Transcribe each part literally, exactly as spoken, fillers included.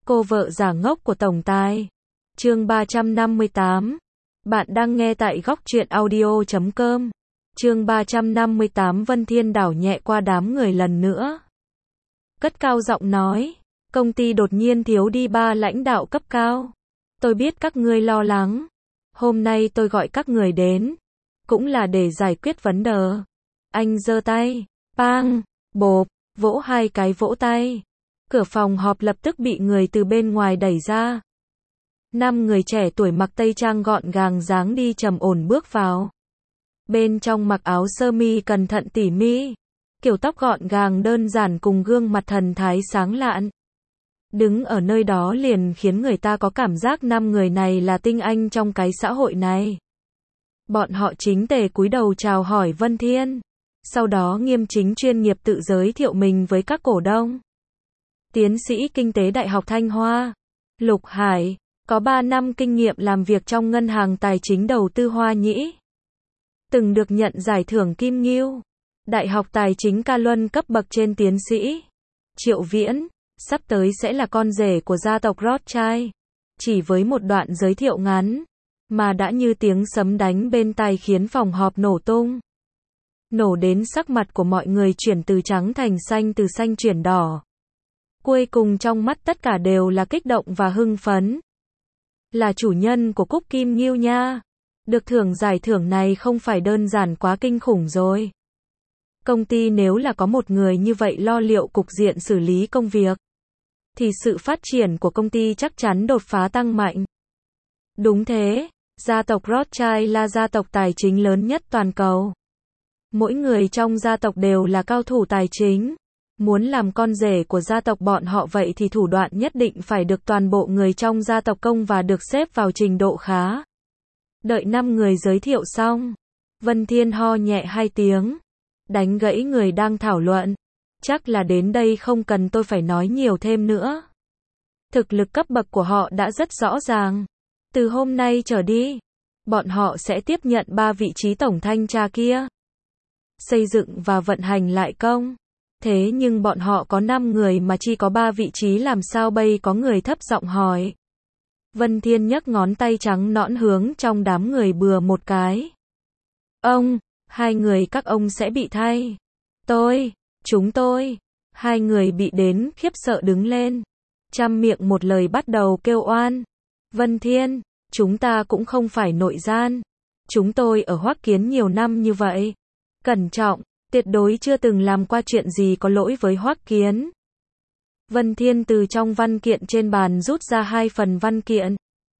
Cô vợ giả ngốc của tổng tài. Chương ba trăm năm mươi tám. Bạn đang nghe tại góc truyện audio chấm com. Chương ba trăm năm mươi tám. Vân Thiên đảo nhẹ qua đám người lần nữa. Cất cao giọng nói, công ty đột nhiên thiếu đi ba lãnh đạo cấp cao. Tôi biết các ngươi lo lắng. Hôm nay tôi gọi các người đến, cũng là để giải quyết vấn đề. Anh giơ tay, bang, bộp, vỗ hai cái vỗ tay. Cửa phòng họp lập tức bị người từ bên ngoài đẩy ra. Năm người trẻ tuổi mặc tây trang gọn gàng dáng đi trầm ổn bước vào. Bên trong mặc áo sơ mi cẩn thận tỉ mỉ, kiểu tóc gọn gàng đơn giản cùng gương mặt thần thái sáng lạn. Đứng ở nơi đó liền khiến người ta có cảm giác năm người này là tinh anh trong cái xã hội này. Bọn họ chính tề cúi đầu chào hỏi Vân Thiên, sau đó nghiêm chính chuyên nghiệp tự giới thiệu mình với các cổ đông. Tiến sĩ Kinh tế Đại học Thanh Hoa, Lục Hải, có ba năm kinh nghiệm làm việc trong ngân hàng tài chính đầu tư Hoa Nhĩ. Từng được nhận giải thưởng Kim Ngưu, Đại học Tài chính Ca Luân cấp bậc trên tiến sĩ. Triệu Viễn, sắp tới sẽ là con rể của gia tộc Rothschild. Chỉ với một đoạn giới thiệu ngắn, mà đã như tiếng sấm đánh bên tai khiến phòng họp nổ tung. Nổ đến sắc mặt của mọi người chuyển từ trắng thành xanh, từ xanh chuyển đỏ. Cuối cùng trong mắt tất cả đều là kích động và hưng phấn. Là chủ nhân của cúp Kim Ngưu nha. Được thưởng giải thưởng này không phải đơn giản quá kinh khủng rồi. Công ty nếu là có một người như vậy lo liệu cục diện xử lý công việc, thì sự phát triển của công ty chắc chắn đột phá tăng mạnh. Đúng thế, gia tộc Rothschild là gia tộc tài chính lớn nhất toàn cầu. Mỗi người trong gia tộc đều là cao thủ tài chính. Muốn làm con rể của gia tộc bọn họ vậy thì thủ đoạn nhất định phải được toàn bộ người trong gia tộc công và được xếp vào trình độ khá. Đợi năm người giới thiệu xong, Vân Thiên ho nhẹ hai tiếng, đánh gãy người đang thảo luận. Chắc là đến đây không cần tôi phải nói nhiều thêm nữa. Thực lực cấp bậc của họ đã rất rõ ràng. Từ hôm nay trở đi, bọn họ sẽ tiếp nhận ba vị trí tổng thanh tra kia. Xây dựng và vận hành lại công. Thế nhưng bọn họ có năm người mà chỉ có ba vị trí làm sao bây, có người thấp giọng hỏi. Vân Thiên nhấc ngón tay trắng nõn hướng trong đám người bừa một cái. Ông, hai người các ông sẽ bị thay. Tôi, chúng tôi, hai người bị đến khiếp sợ đứng lên. Trăm miệng một lời bắt đầu kêu oan. Vân Thiên, chúng ta cũng không phải nội gian. Chúng tôi ở Hoắc Kiến nhiều năm như vậy. Cẩn trọng, tuyệt đối chưa từng làm qua chuyện gì có lỗi với Hoắc Kiến. Vân Thiên từ trong văn kiện trên bàn rút ra hai phần văn kiện.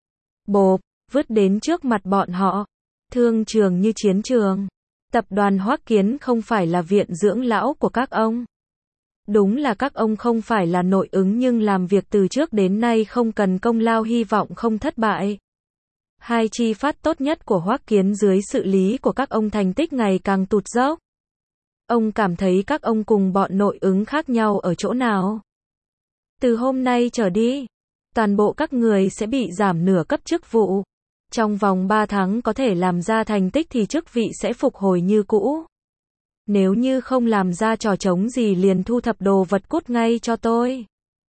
Bộp, vứt đến trước mặt bọn họ. Thương trường như chiến trường. Tập đoàn Hoắc Kiến không phải là viện dưỡng lão của các ông. Đúng là các ông không phải là nội ứng nhưng làm việc từ trước đến nay không cần công lao, hy vọng không thất bại. Hai chi phát tốt nhất của Hoắc Kiến dưới sự lý của các ông thành tích ngày càng tụt dốc. Ông cảm thấy các ông cùng bọn nội ứng khác nhau ở chỗ nào? Từ hôm nay trở đi, toàn bộ các người sẽ bị giảm nửa cấp chức vụ. Trong vòng ba tháng có thể làm ra thành tích thì chức vị sẽ phục hồi như cũ. Nếu như không làm ra trò trống gì liền thu thập đồ vật cút ngay cho tôi.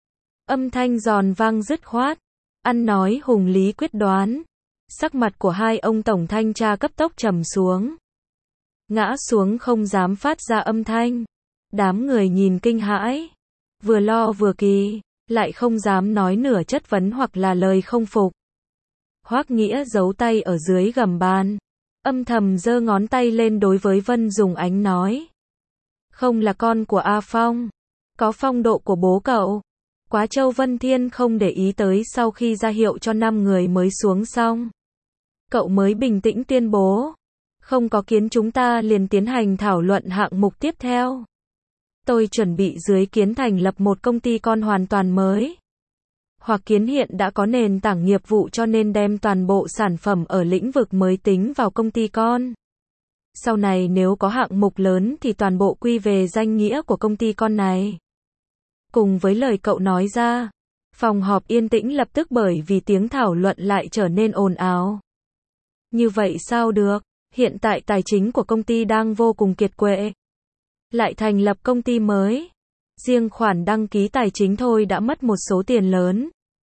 Âm thanh giòn vang dứt khoát, ăn nói hùng lý quyết đoán. Sắc mặt của hai ông tổng thanh tra cấp tốc trầm xuống. Ngã xuống không dám phát ra âm thanh. Đám người nhìn kinh hãi, vừa lo vừa kỳ, lại không dám nói nửa chất vấn hoặc là lời không phục. Hoắc Nghĩa giấu tay ở dưới gầm bàn, âm thầm giơ ngón tay lên đối với Vân Dùng Ánh nói. Không là con của A Phong, có phong độ của bố cậu. Quá trâu. Vân Thiên không để ý tới, sau khi ra hiệu cho năm người mới xuống xong, cậu mới bình tĩnh tuyên bố. Không có kiến chúng ta liền tiến hành thảo luận hạng mục tiếp theo. Tôi chuẩn bị dưới kiến thành lập một công ty con hoàn toàn mới. Hoặc Kiến hiện đã có nền tảng nghiệp vụ cho nên đem toàn bộ sản phẩm ở lĩnh vực mới tính vào công ty con. Sau này nếu có hạng mục lớn thì toàn bộ quy về danh nghĩa của công ty con này. Cùng với lời cậu nói ra, phòng họp yên tĩnh lập tức bởi vì tiếng thảo luận lại trở nên ồn ào. Như vậy sao được? Hiện tại tài chính của công ty đang vô cùng kiệt quệ. Lại thành lập công ty mới. Riêng khoản đăng ký tài chính thôi đã mất một số tiền lớn.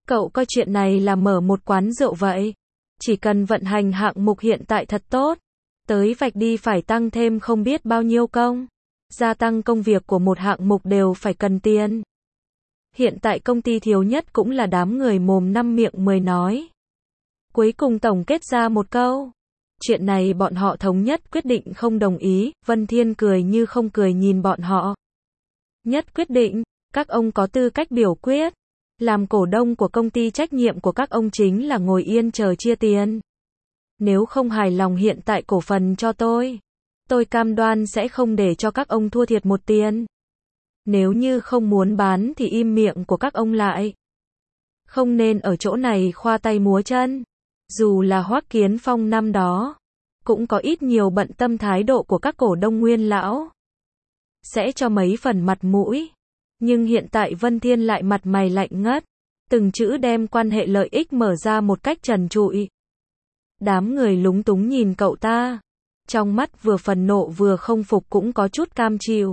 Cậu coi chuyện này là mở một quán rượu vậy. Chỉ cần vận hành hạng mục hiện tại thật tốt, tới vạch đi phải tăng thêm không biết bao nhiêu công. Gia tăng công việc của một hạng mục đều phải cần tiền. Hiện tại công ty thiếu nhất cũng là đám người mồm năm miệng mười nói. Cuối cùng tổng kết ra một câu. Chuyện này bọn họ thống nhất quyết định không đồng ý, Vân Thiên cười như không cười nhìn bọn họ. Nhất quyết định, các ông có tư cách biểu quyết. Làm cổ đông của công ty trách nhiệm của các ông chính là ngồi yên chờ chia tiền. Nếu không hài lòng hiện tại cổ phần cho tôi, tôi cam đoan sẽ không để cho các ông thua thiệt một tiền. Nếu như không muốn bán thì im miệng của các ông lại. Không nên ở chỗ này khoa tay múa chân. Dù là Hoắc Kiến Phong năm đó, cũng có ít nhiều bận tâm thái độ của các cổ đông nguyên lão. Sẽ cho mấy phần mặt mũi. Nhưng hiện tại Vân Thiên lại mặt mày lạnh ngắt. Từng chữ đem quan hệ lợi ích mở ra một cách trần trụi. Đám người lúng túng nhìn cậu ta. Trong mắt vừa phần nộ vừa không phục cũng có chút cam chịu.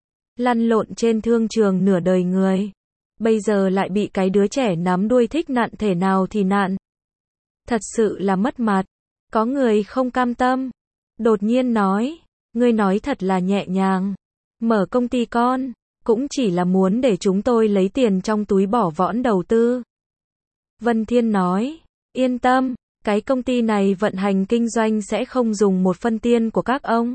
Lăn lộn trên thương trường nửa đời người. Bây giờ lại bị cái đứa trẻ nắm đuôi thích nặn thể nào thì nặn. Thật sự là mất mặt. Có người không cam tâm. Đột nhiên nói. Ngươi nói thật là nhẹ nhàng. Mở công ty con. Cũng chỉ là muốn để chúng tôi lấy tiền trong túi bỏ võn đầu tư. Vân Thiên nói. Yên tâm. Cái công ty này vận hành kinh doanh sẽ không dùng một phân tiền của các ông.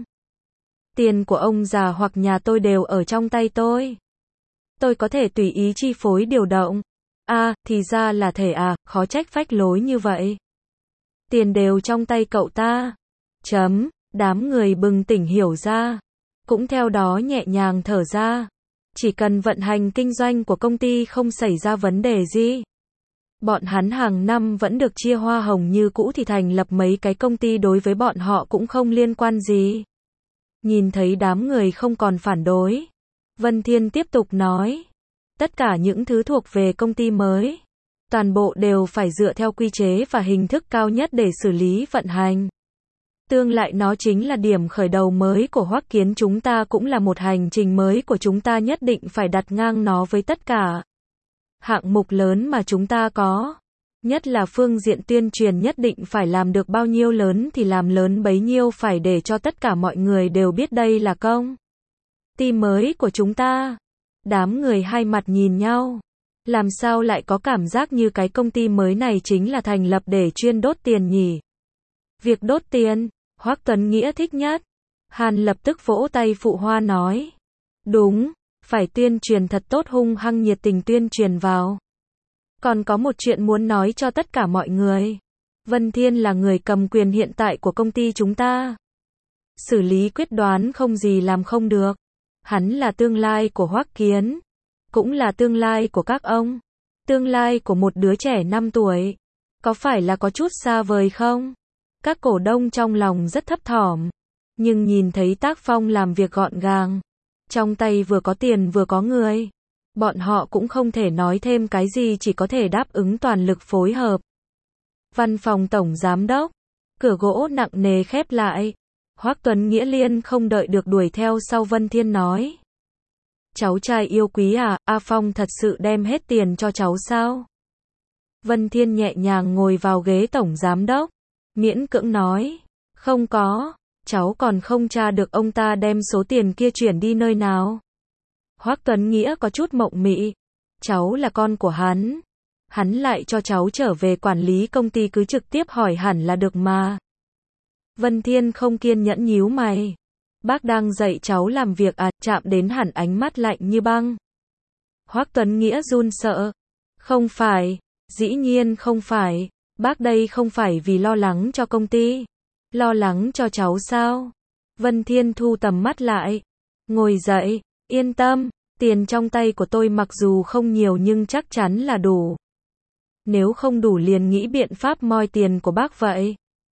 Tiền của ông già hoặc nhà tôi đều ở trong tay tôi. Tôi có thể tùy ý chi phối điều động. À, thì ra là thể à, khó trách phách lối như vậy. Tiền đều trong tay cậu ta. Chấm, đám người bừng tỉnh hiểu ra. Cũng theo đó nhẹ nhàng thở ra. Chỉ cần vận hành kinh doanh của công ty không xảy ra vấn đề gì. Bọn hắn hàng năm vẫn được chia hoa hồng như cũ thì thành lập mấy cái công ty đối với bọn họ cũng không liên quan gì. Nhìn thấy đám người không còn phản đối. Vân Thiên tiếp tục nói. Tất cả những thứ thuộc về công ty mới. Toàn bộ đều phải dựa theo quy chế và hình thức cao nhất để xử lý vận hành. Tương lại nó chính là điểm khởi đầu mới của Hoắc Kiến chúng ta cũng là một hành trình mới của chúng ta nhất định phải đặt ngang nó với tất cả. Hạng mục lớn mà chúng ta có. Nhất là phương diện tuyên truyền nhất định phải làm được bao nhiêu lớn thì làm lớn bấy nhiêu phải để cho tất cả mọi người đều biết đây là công ty mới của chúng ta. Đám người hai mặt nhìn nhau. Làm sao lại có cảm giác như cái công ty mới này chính là thành lập để chuyên đốt tiền nhỉ? Việc đốt tiền, Hoắc Tuấn Nghĩa thích nhất. Hàn lập tức vỗ tay phụ hoa nói. Đúng, phải tuyên truyền thật tốt hung hăng nhiệt tình tuyên truyền vào. Còn có một chuyện muốn nói cho tất cả mọi người. Vân Thiên là người cầm quyền hiện tại của công ty chúng ta. Xử lý quyết đoán không gì làm không được. Hắn là tương lai của Hoắc Kiến. Cũng là tương lai của các ông. Tương lai của một đứa trẻ năm tuổi. Có phải là có chút xa vời không? Các cổ đông trong lòng rất thấp thỏm. Nhưng nhìn thấy tác phong làm việc gọn gàng. Trong tay vừa có tiền vừa có người. Bọn họ cũng không thể nói thêm cái gì chỉ có thể đáp ứng toàn lực phối hợp. Văn phòng tổng giám đốc. Cửa gỗ nặng nề khép lại. Hoắc Tuấn Nghĩa liên không đợi được đuổi theo sau Vân Thiên nói. Cháu trai yêu quý à, A Phong thật sự đem hết tiền cho cháu sao? Vân Thiên nhẹ nhàng ngồi vào ghế tổng giám đốc. Miễn cưỡng nói. Không có, cháu còn không tra được ông ta đem số tiền kia chuyển đi nơi nào. Hoắc Tuấn Nghĩa có chút mộng mị. Cháu là con của hắn. Hắn lại cho cháu trở về quản lý công ty cứ trực tiếp hỏi hẳn là được mà. Vân Thiên không kiên nhẫn nhíu mày. Bác đang dạy cháu làm việc à, chạm đến hẳn ánh mắt lạnh như băng. Hoắc Tuấn Nghĩa run sợ. Không phải, dĩ nhiên không phải. Bác đây không phải vì lo lắng cho công ty. Lo lắng cho cháu sao? Vân Thiên thu tầm mắt lại. Ngồi dậy, yên tâm, tiền trong tay của tôi mặc dù không nhiều nhưng chắc chắn là đủ. Nếu không đủ liền nghĩ biện pháp moi tiền của bác vậy.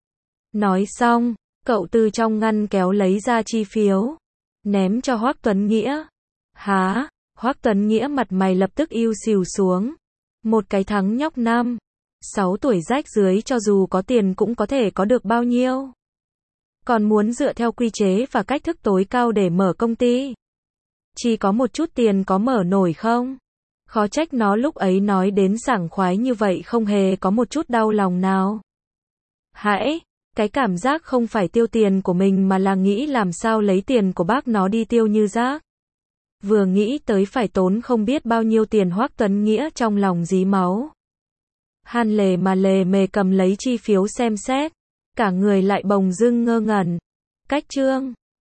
Nói xong, cậu từ trong ngăn kéo lấy ra chi phiếu. Ném cho Hoắc Tuấn Nghĩa. Hả? Hoắc Tuấn Nghĩa mặt mày lập tức ưu xìu xuống. Một cái thằng nhóc năm, sáu tuổi rách dưới cho dù có tiền cũng có thể có được bao nhiêu. Còn muốn dựa theo quy chế và cách thức tối cao để mở công ty. Chỉ có một chút tiền có mở nổi không? Khó trách nó lúc ấy nói đến sảng khoái như vậy không hề có một chút đau lòng nào. Hãy, cái cảm giác không phải tiêu tiền của mình mà là nghĩ làm sao lấy tiền của bác nó đi tiêu như rác. Vừa nghĩ tới phải tốn không biết bao nhiêu tiền Hoắc Tuấn Nghĩa trong lòng rí máu. Hàn lề mà lề mề cầm lấy chi phiếu xem xét, cả người lại bồng dưng ngơ ngẩn. Cách chương